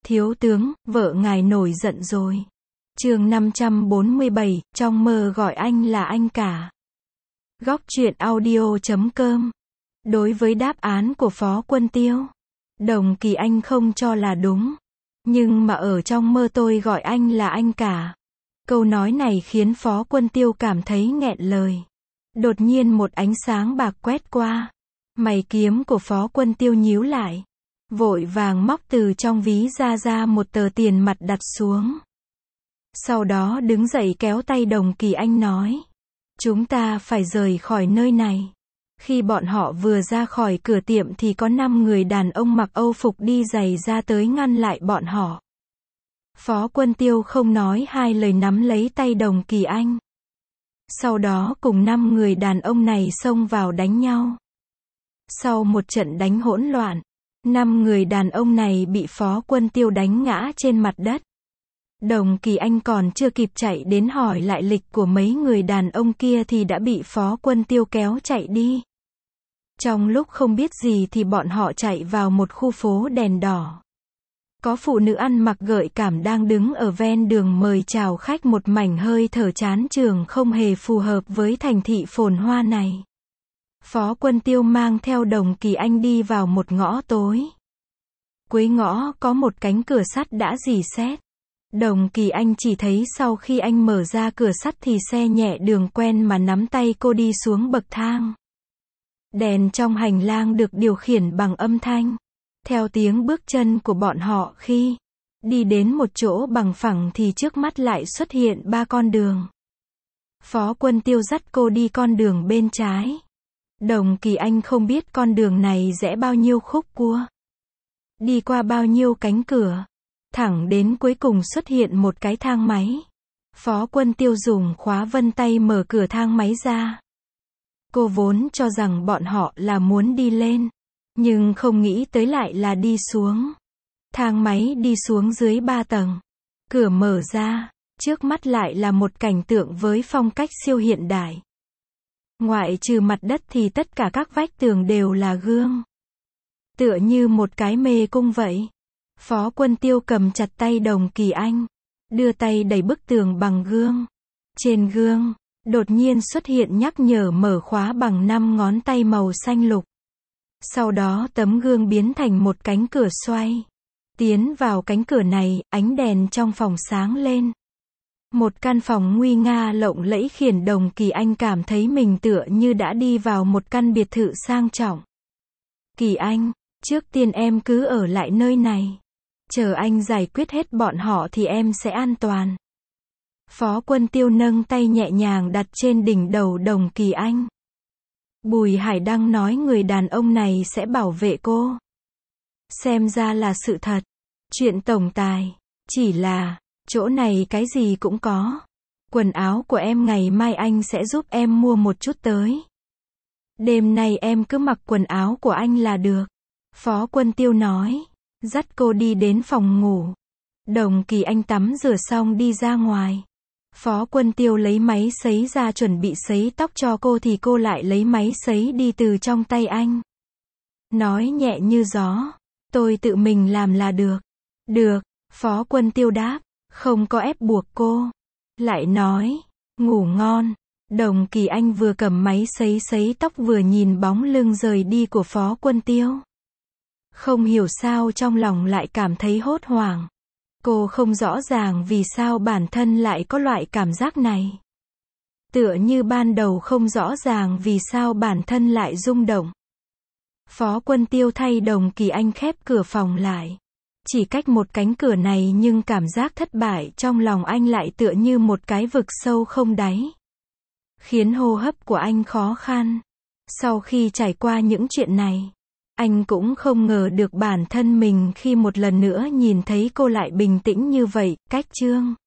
Thiếu tướng, vợ ngài nổi giận rồi. Chương 547, trong mơ gọi anh là anh cả. Góc truyện audio.com. Đối với đáp án của Phó Quân Tiêu, Đồng Kỳ Anh không cho là đúng. Nhưng mà ở trong mơ tôi gọi anh là anh cả. Câu nói này khiến Phó Quân Tiêu cảm thấy nghẹn lời. Đột nhiên một ánh sáng bạc quét qua. Mày kiếm của Phó Quân Tiêu nhíu lại. Vội vàng móc từ trong ví ra một tờ tiền mặt đặt xuống. Sau đó đứng dậy kéo tay Đồng Kỳ Anh nói. Chúng ta phải rời khỏi nơi này. Khi bọn họ vừa ra khỏi cửa tiệm thì có 5 người đàn ông mặc Âu phục đi giày ra tới ngăn lại bọn họ. Phó Quân Tiêu không nói hai lời nắm lấy tay Đồng Kỳ Anh. Sau đó cùng 5 người đàn ông này xông vào đánh nhau. Sau một trận đánh hỗn loạn, 5 người đàn ông này bị Phó Quân Tiêu đánh ngã trên mặt đất. Đồng Kỳ Anh còn chưa kịp chạy đến hỏi lại lịch của mấy người đàn ông kia thì đã bị Phó Quân Tiêu kéo chạy đi. Trong lúc không biết gì thì bọn họ chạy vào một khu phố đèn đỏ. Có phụ nữ ăn mặc gợi cảm đang đứng ở ven đường mời chào khách, một mảnh hơi thở chán chường không hề phù hợp với thành thị phồn hoa này. Phó Quân Tiêu mang theo Đồng Kỳ Anh đi vào một ngõ tối. Cuối ngõ có một cánh cửa sắt đã rỉ sét. Đồng Kỳ Anh chỉ thấy sau khi anh mở ra cửa sắt thì xe nhẹ đường quen mà nắm tay cô đi xuống bậc thang. Đèn trong hành lang được điều khiển bằng âm thanh. Theo tiếng bước chân của bọn họ khi đi đến một chỗ bằng phẳng thì trước mắt lại xuất hiện 3 con đường. Phó Quân Tiêu dắt cô đi con đường bên trái. Đồng Kỳ Anh không biết con đường này rẽ bao nhiêu khúc cua, đi qua bao nhiêu cánh cửa, thẳng đến cuối cùng xuất hiện một cái thang máy. Phó Quân Tiêu dùng khóa vân tay mở cửa thang máy ra. Cô vốn cho rằng bọn họ là muốn đi lên, nhưng không nghĩ tới lại là đi xuống. Thang máy đi xuống dưới 3 tầng. Cửa mở ra, trước mắt lại là một cảnh tượng với phong cách siêu hiện đại. Ngoại trừ mặt đất thì tất cả các vách tường đều là gương. Tựa như một cái mê cung vậy. Phó Quân Tiêu cầm chặt tay Đồng Kỳ Anh, đưa tay đẩy bức tường bằng gương. Trên gương, đột nhiên xuất hiện nhắc nhở mở khóa bằng 5 ngón tay màu xanh lục. Sau đó tấm gương biến thành một cánh cửa xoay. Tiến vào cánh cửa này, ánh đèn trong phòng sáng lên. Một căn phòng nguy nga lộng lẫy khiến Đồng Kỳ Anh cảm thấy mình tựa như đã đi vào một căn biệt thự sang trọng. Kỳ Anh, trước tiên em cứ ở lại nơi này. Chờ anh giải quyết hết bọn họ thì em sẽ an toàn. Phó Quân Tiêu nâng tay nhẹ nhàng đặt trên đỉnh đầu Đồng Kỳ Anh. Bùi Hải Đăng nói người đàn ông này sẽ bảo vệ cô. Xem ra là sự thật. Chuyện tổng tài, chỉ là, chỗ này cái gì cũng có. Quần áo của em ngày mai anh sẽ giúp em mua một chút tới. Đêm nay em cứ mặc quần áo của anh là được. Phó Quân Tiêu nói, dắt cô đi đến phòng ngủ. Đồng Kỳ Anh tắm rửa xong đi ra ngoài. Phó Quân Tiêu lấy máy sấy ra chuẩn bị sấy tóc cho cô thì cô lại lấy máy sấy đi từ trong tay anh. Nói nhẹ như gió, tôi tự mình làm là được. Được, Phó Quân Tiêu đáp, không có ép buộc cô. Lại nói, ngủ ngon. Đồng Kỳ Anh vừa cầm máy sấy tóc vừa nhìn bóng lưng rời đi của Phó Quân Tiêu. Không hiểu sao trong lòng lại cảm thấy hốt hoảng. Cô không rõ ràng vì sao bản thân lại có loại cảm giác này. Tựa như ban đầu không rõ ràng vì sao bản thân lại rung động. Phó Quân Tiêu thay Đồng Kỳ Anh khép cửa phòng lại. Chỉ cách một cánh cửa này nhưng cảm giác thất bại trong lòng anh lại tựa như một cái vực sâu không đáy. Khiến hô hấp của anh khó khăn. Sau khi trải qua những chuyện này, anh cũng không ngờ được bản thân mình khi một lần nữa nhìn thấy cô lại bình tĩnh như vậy. Cách chương